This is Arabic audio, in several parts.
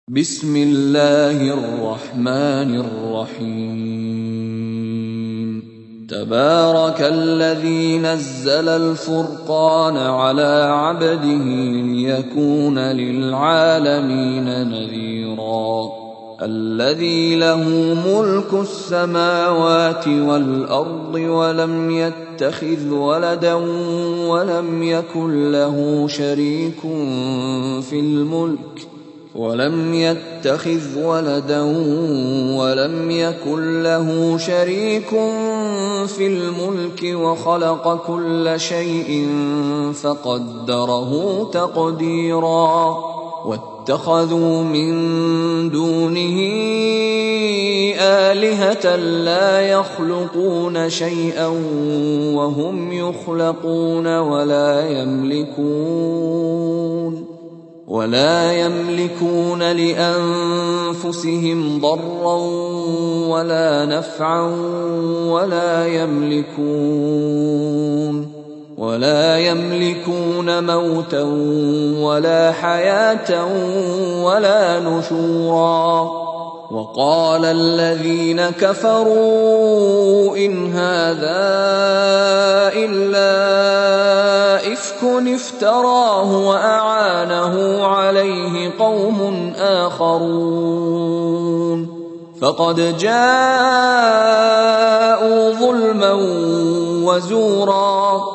بسم الله الرحمن الرحيم تبارك الذي نزل الفرقان على عبده ليكون للعالمين نذيرا الذي له ملك السماوات والأرض ولم يتخذ ولدا ولم يكن له شريك في الملك وخلق كل شيء فقدره تقديرا واتخذوا من دونه آلهة لا يخلقون شيئا وهم يخلقون ولا يملكون لأنفسهم ضرا ولا نفعا ولا يملكون موتا ولا حياة ولا نشورا وقال الذين كفروا إن هذا إلا إفك افتراه وأعانه عليه قوم آخرون فقد جاءوا ظلما وزورا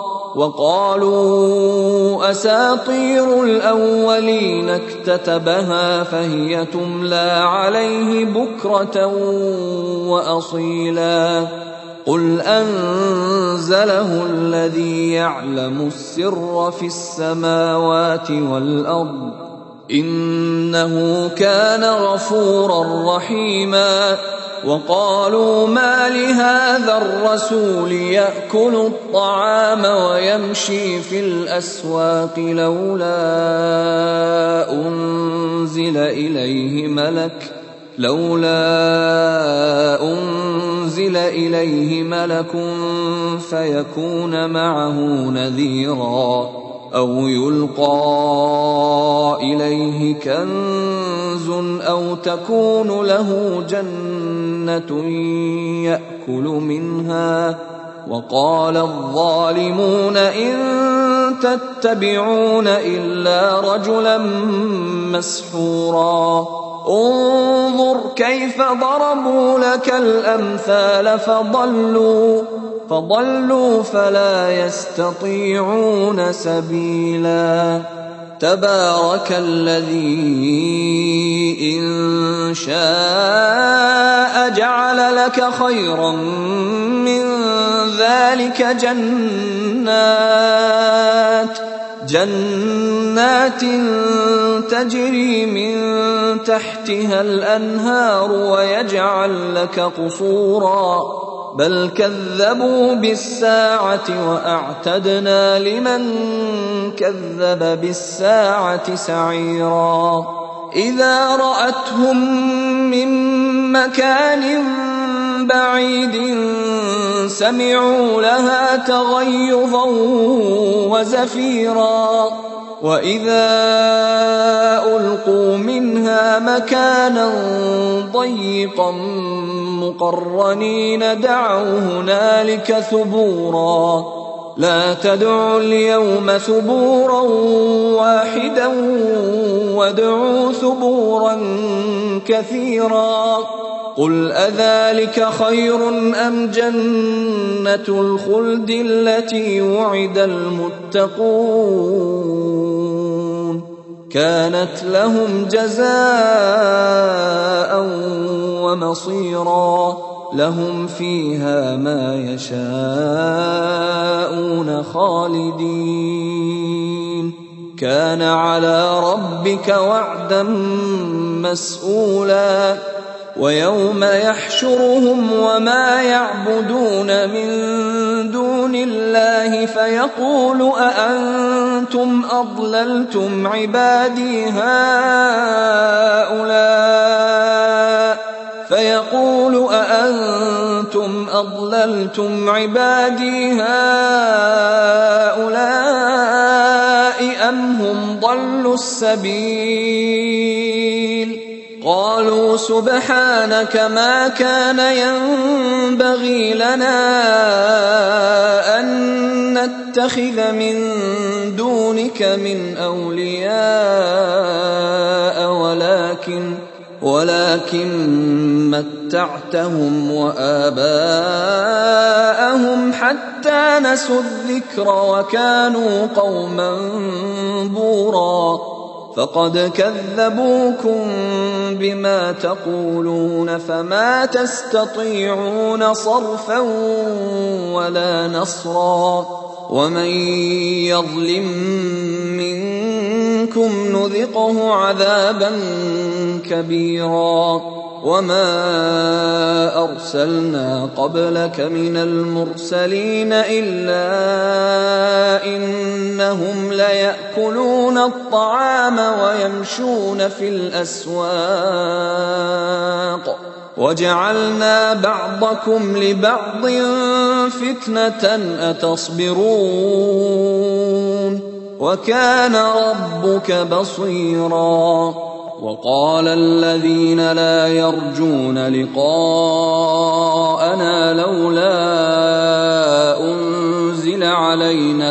وقالوا أساطير الأولين اكتتبها فهي تملى عليه بكرة وأصيلا قل أنزله الذي يعلم السر في السماوات والأرض إنه كان غفورا رحيما وقالوا ما لهذا الرسول يأكل الطعام ويمشي في الأسواق لولا أنزل إليه ملك فيكون معه نذيرا أو يلقى إليه كنز أو تكون له جنة يأكل منها وقال الظالمون إن تتبعون إلا رجلا مسحورا انظر كيف ضربوا لك الأمثال فضلوا فلا يستطيعون سبيلا تبارك الذي إن شاء جعل لك خيرا من ذلك جنات تجري من تحتها الأنهار ويجعل لك قصورا بل كذبوا بالساعة وأعتدنا لمن كذب بالساعة سعيرا إذا رأتهم من مكان بعيد سمعوا لها تغيظا وزفيرا وإذا ألقوا منها مكانا ضيقا مقرنين دعوا هنالك ثبورا لا تدعوا اليوم ثبورا واحدا وادعوا ثبورا كثيرا قل أذلك خير أم جنة الخلد التي وعد المتقون كانت لهم جزاء ومصيرا لهم فيها ما يشاءون خالدين كان على ربك وعدا مسئولا ويوم يحشرهم وما يعبدون من دون الله فيقول أأنتم أضللتم عبادي هؤلاء أم هم ضلوا السبيل قالوا سبحانك ما كان ينبغي لنا أن نتخذ من دونك من أولياء ولكن متعتهم وآباءهم حتى نسوا الذكر وكانوا قوما بورا فقد كذبوكم بما تقولون فما تستطيعون صرفا ولا نصرا ومن يظلم منكم نذقه عذابا كبيرا وما أرسلنا قبلك من المرسلين إلا إنهم ليأكلون الطعام ويمشون في الأسواق وجعلنا بعضكم لبعض فتنة أتصبرون وكان ربك بصيرا وقال الذين لا يرجون لقاءنا لولا أنزل علينا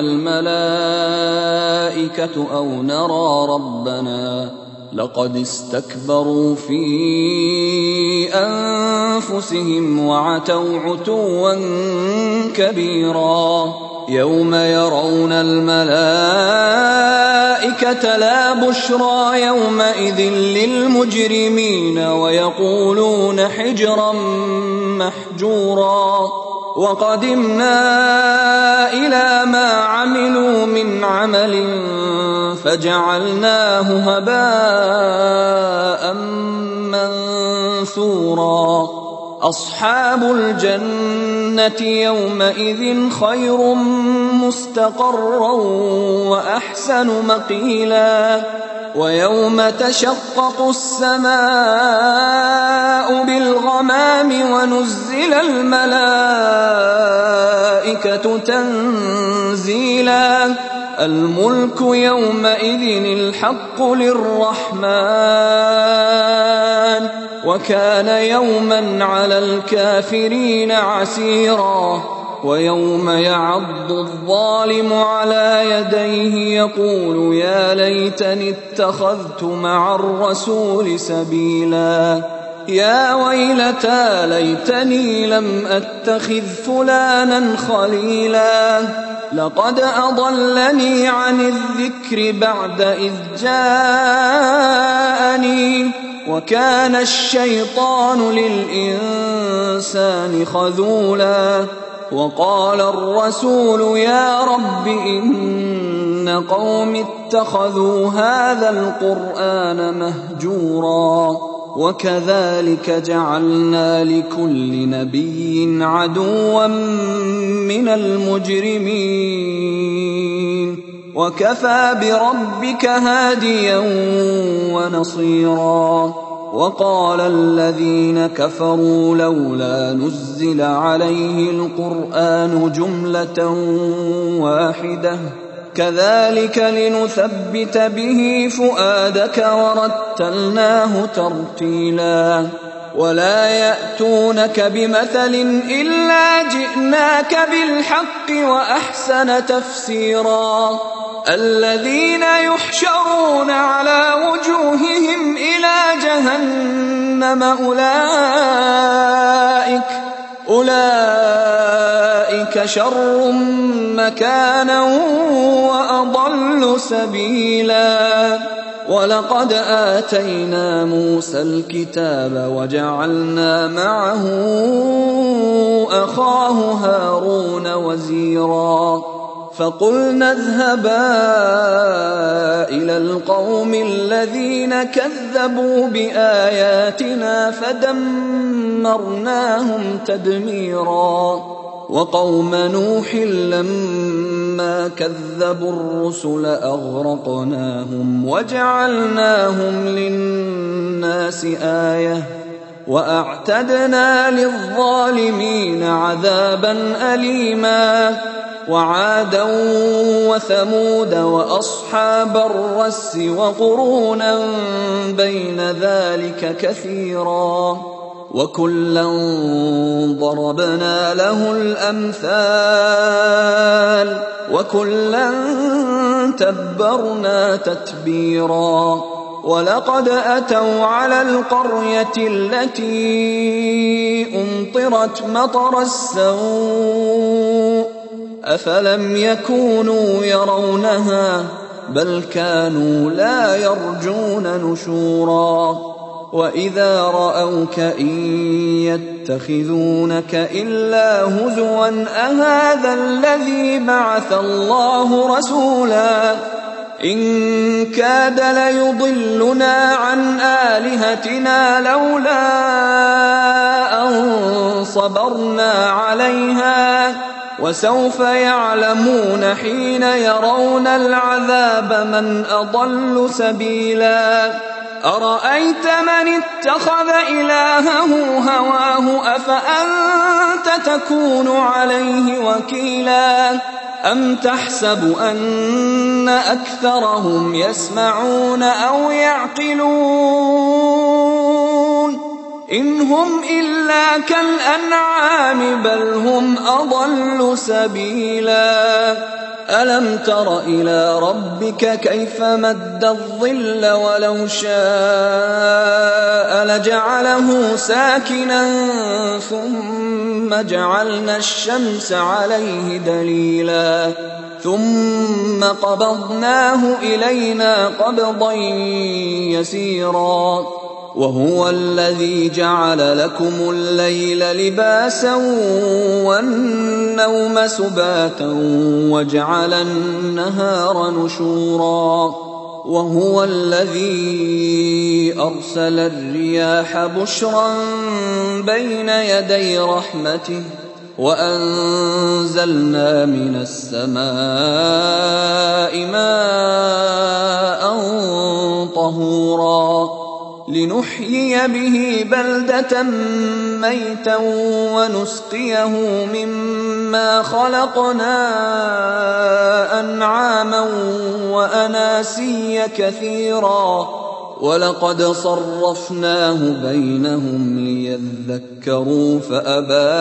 الملائكة أو نرى ربنا لقد استكبروا في أنفسهم وعتوا عتوا كبيرا يوم يرون الملائكة لا بشرى يومئذ للمجرمين ويقولون حجرا محجورا وقدمنا إلى ما عملوا من عمل فجعلناه هباء منثورا أصحاب الجنة يومئذ خير مستقرا وأحسن مقيلا ويوم تشقق السماء بالغمام ونزل الملائكة تنزيلا الملك يومئذ الحق للرحمن وكان يوما على الكافرين عسيرا ويوم يعض الظالم على يديه يقول يا ليتني اتخذت مع الرسول سبيلا يا ويلتى ليتني لم أتخذ فلانا خليلا لقد أضلني عن الذكر بعد إذ جاءني وكان الشيطان للإنسان خذولا وقال الرسول يا رب إن قوم اتخذوا هذا القرآن مهجورا وكذلك جعلنا لكل نبي عدوا من المجرمين وكفى بربك هاديا ونصيرا وقال الذين كفروا لولا نزل عليه القرآن جملة واحدة كذلك لنثبت به فؤادك ورتلناه ترتيلا ولا يأتونك بمثل إلا جئناك بالحق وأحسن تفسيرا الذين يحشرون على وجوههم إلى جهنم أولئك شر مكانا وأضل سبيلا ولقد آتينا موسى الكتاب وجعلنا معه أخاه هارون وزيرا فقلنا اذهبا إلى القوم الذين كذبوا بآياتنا فدمرناهم تدميرا وقوم نوح لما كذبوا الرسل أغرقناهم وجعلناهم للناس آية وأعتدنا للظالمين عذابا أليما وعادا وثمود وأصحاب الرس وقرونا بين ذلك كثيرا وكلا ضربنا له الأمثال وكلا تبرنا تتبيرا ولقد أتوا على القرية التي أمطرت مطر السوء أفلم يكونوا يرونها بل كانوا لا يرجون نشورا وإذا رأوك إن يتخذونك إلا هزوا أهذا الذي بعث الله رسولا إن كاد ليضلنا عن آلهتنا لولا أن صبرنا عليها وسوف يعلمون حين يرون العذاب من أضل سبيلا أرأيت من اتخذ إلهه هواه أفأنت تكون عليه وكيلا أم تحسب أن أكثرهم يسمعون أو يعقلون إن هم إلا كالأنعام بل هم أضل سبيلا ألم تر إلى ربك كيف مد الظل ولو شاء لجعله ساكنا ثم جعلنا الشمس عليه دليلا ثم قبضناه إلينا قبضا يسيرا وهو الذي جعل لكم الليل لباسا والنوم سباتا وجعل النهار نشورا وهو الذي أرسل الرياح بشرا بين يدي رحمته وأنزلنا من السماء ماء طهورا لنحيي به بلدة ميتا ونسقيه مما خلقنا أنعاما وأناسيا كثيرا ولقد صرفناه بينهم ليذكروا فأبى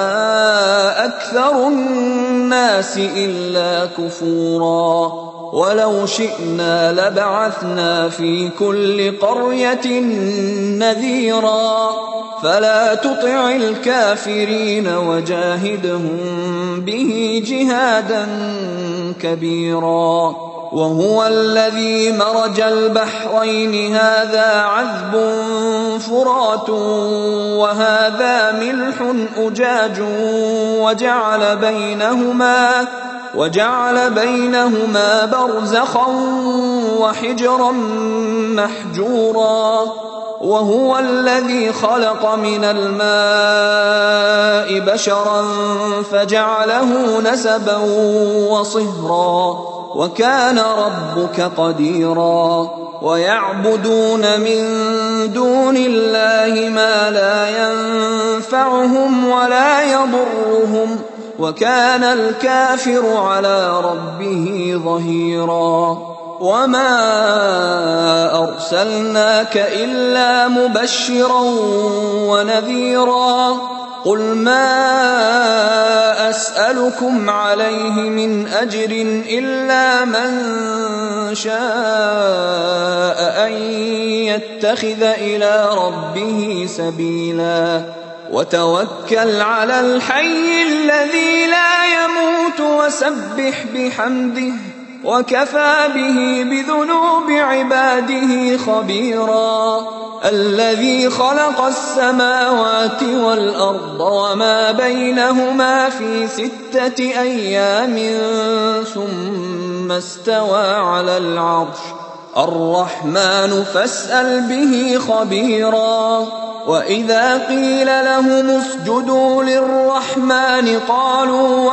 أكثر الناس إلا كفورا ولو شئنا لبعثنا في كل قرية نذيرا فلا تطع الكافرين وجاهدهم به جهادا كبيرا وهو الذي مرج البحرين هذا عذب فرات وهذا ملح أجاج وجعل بينهما برزخا وحجرا محجورا وهو الذي خلق من الماء بشرا فجعله نسبا وصهرا وكان ربك قديرا ويعبدون من دون الله ما لا ينفعهم ولا يضرهم وكان الكافر على ربه ظهيرا وما أرسلناك إلا مبشرا ونذيرا قل ما أسألكم عليه من أجر إلا من شاء أن يتخذ إلى ربه سبيلا وتوكل على الحي الذي لا يموت وسبح بحمده وكفى به بذنوب عباده خبيرا الذي خلق السماوات والأرض وما بينهما في 6 أيام ثم استوى على العرش الرحمن فاسأل به خبيرا وإذا قيل لهم اسجدوا للرحمن قالوا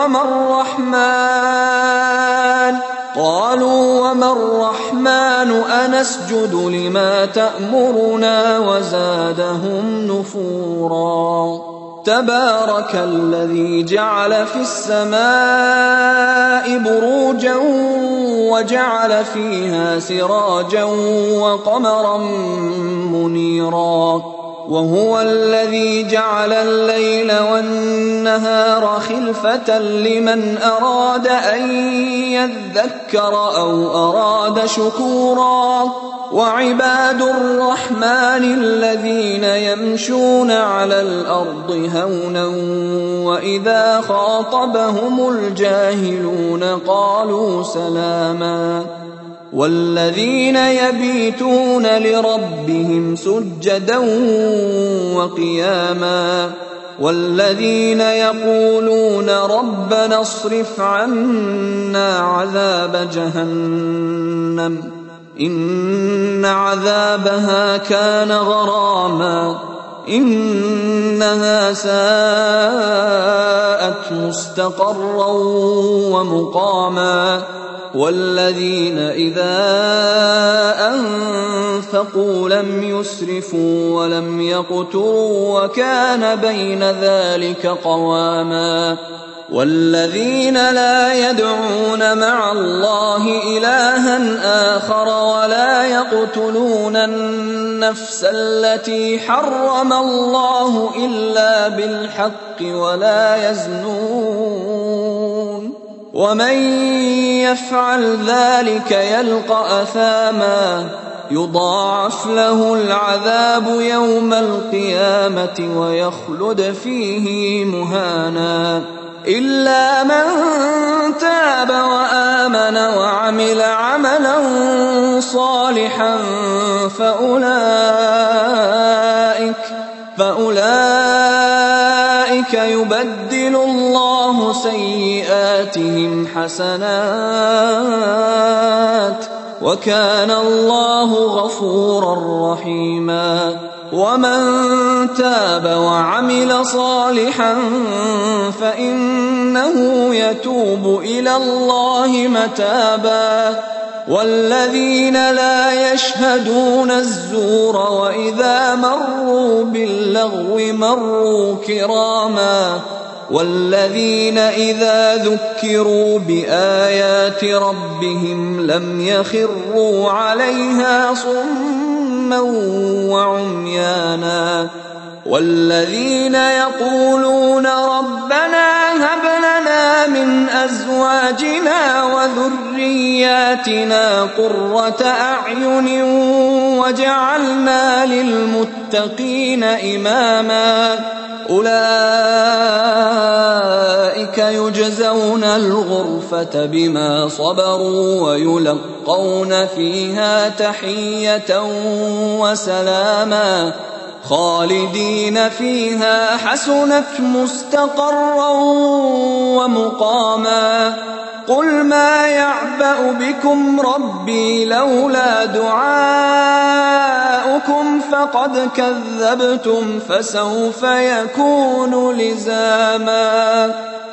وما الرحمن أنسجد لما تأمرنا وزادهم نفورا تبارك الذي جعل في السماء بروجا وجعل فيها سراجا وقمرا منيرا وهو الذي جعل الليل والنهار خلفة لمن أراد أن يذكر أو أراد شكورا وعباد الرحمن الذين يمشون على الأرض هونا وإذا خاطبهم الجاهلون قالوا سلاما والذين يبيتون لربهم سجدا وقياما والذين يقولون ربنا اصرف عنا عذاب جهنم إن عذابها كان غراما إنها ساءت مستقرا ومقاما والذين إذا أنفقوا لم يسرفوا ولم يقتروا وكان بين ذلك قواما والذين لا يدعون مع الله إلها آخر ولا يقتلون النفس التي حرم الله إلا بالحق ولا يزنون ومن يفعل ذلك يلقى أثاما يضاعف له العذاب يوم القيامة ويخلد فيه مهانا إلا من تاب وآمن وعمل عملا صالحا فأولئك يبدل الله سيئاتهم حسنات وكان الله غفورا رحيما ومن تاب وعمل صالحا فإنه يتوب إلى الله متابا والذين لا يشهدون الزور وإذا مروا باللغو مروا كراما والذين إذا ذكروا بآيات ربهم لم يخروا عليها صما وعميانا والذين يقولون ربنا هب لنا من أزواجنا وذرياتنا قرة أعين وجعلنا للمتقين إماما أولئك يجزون الغرفة بما صبروا ويلقون فيها تحية وسلاما خالدين فيها حسنت مستقرا ومقاما قل ما يعبأ بكم ربي لولا دعاؤكم فقد كذبتم فسوف يكون لزاما